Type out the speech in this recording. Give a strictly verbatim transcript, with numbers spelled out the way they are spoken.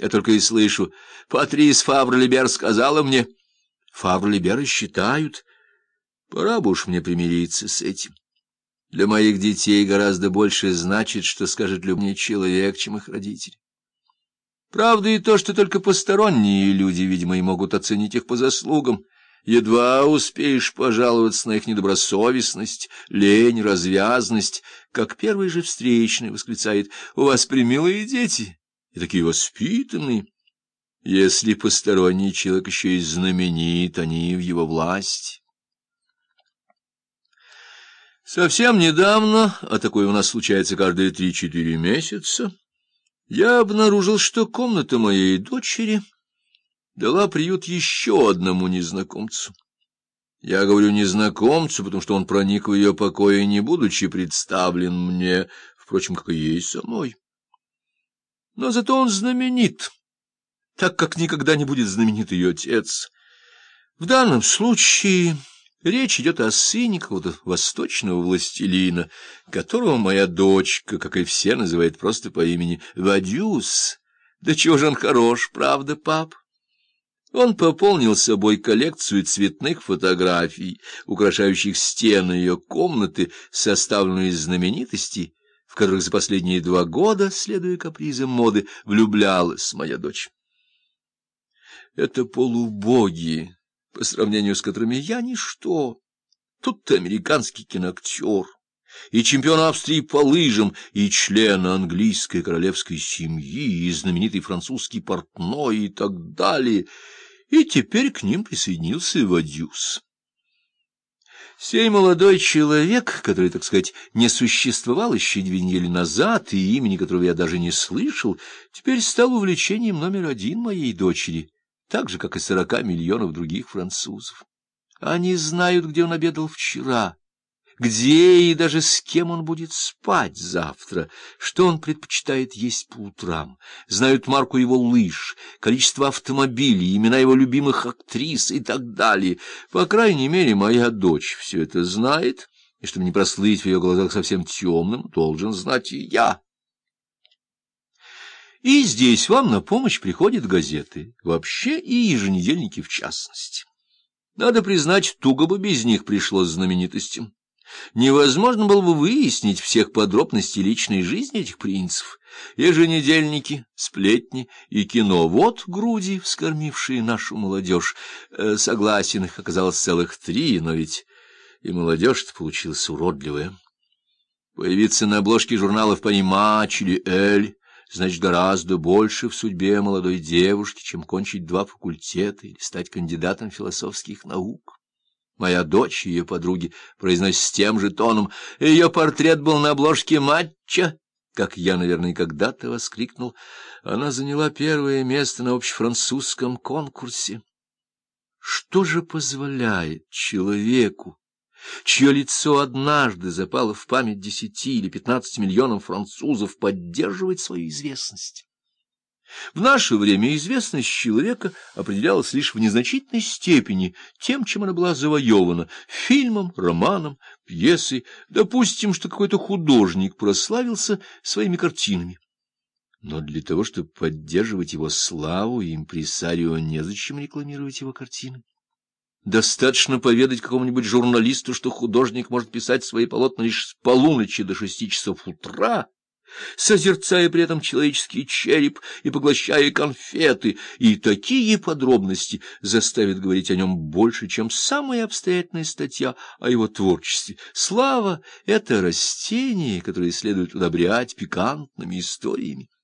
Я только и слышу: Патрис Фавр-Либер сказала мне. Фавр-Либеры считают. Пора бы уж мне примириться с этим. Для моих детей гораздо больше значит, что скажет любой человек, чем их родители. Правда и то, что только посторонние люди, видимо, и могут оценить их по заслугам. Едва успеешь пожаловаться на их недобросовестность, лень, развязность, как первый же встречный восклицает: «У вас премилые дети и такие воспитанные». Если посторонний человек еще и знаменит, они в его власти. Совсем недавно, а такое у нас случается каждые три-четыре месяца, я обнаружил, что комната моей дочери дала приют еще одному незнакомцу. Я говорю незнакомцу, потому что он проник в ее покои, не будучи представлен мне, впрочем, как и ей самой. Но зато он знаменит, так как никогда не будет знаменит ее отец. В данном случае речь идет о сыне какого-то восточного властелина, которого моя дочка, как и все, называет просто по имени Вадюс. Да чего же он хорош, правда, пап? Он пополнил собой коллекцию цветных фотографий, украшающих стены ее комнаты, составленную из знаменитостей, в которых за последние два года, следуя капризам моды, влюблялась моя дочь. Это полубоги, по сравнению с которыми я ничто. Тут-то американский киноактер, и чемпион Австрии по лыжам, и член английской королевской семьи, и знаменитый французский портной, и так далее. И теперь к ним присоединился Вадюс. Сей молодой человек, который, так сказать, не существовал еще две недели назад, и имени которого я даже не слышал, теперь стал увлечением номер один моей дочери, так же, как и сорока миллионов других французов. Они знают, где он обедал вчера, где и даже с кем он будет спать завтра, что он предпочитает есть по утрам, знают марку его лыж, количество автомобилей, имена его любимых актрис и так далее. По крайней мере, моя дочь все это знает, и чтобы не прослыть в ее глазах совсем темным, должен знать и я. И здесь вам на помощь приходят газеты, вообще и еженедельники в частности. Надо признать, туго бы без них пришлось знаменитостям. Невозможно было бы выяснить всех подробностей личной жизни этих принцев. Еженедельники, сплетни и кино — вот груди, вскормившие нашу молодежь. Э, согласен, их оказалось целых три, но ведь и молодежь-то получилась уродливая. Появиться на обложке журналов по «Матч» или «Эль» значит гораздо больше в судьбе молодой девушки, чем кончить два факультета или стать кандидатом философских наук. Моя дочь и ее подруги произносят с тем же тоном: ее портрет был на обложке «Матча», как я, наверное, когда-то воскликнул. Она заняла первое место на общефранцузском конкурсе. Что же позволяет человеку, чье лицо однажды запало в память десяти или пятнадцати миллионам французов, поддерживать свою известность? В наше время известность человека определялась лишь в незначительной степени тем, чем она была завоевана — фильмом, романом, пьесой. Допустим, что какой-то художник прославился своими картинами. Но для того, чтобы поддерживать его славу, импресарио незачем рекламировать его картины. Достаточно поведать какому-нибудь журналисту, что художник может писать свои полотна лишь с полуночи до шести часов утра, созерцая при этом человеческий череп и поглощая конфеты, и такие подробности заставят говорить о нем больше, чем самая обстоятельная статья о его творчестве. Слава — это растение, которое следует удобрять пикантными историями.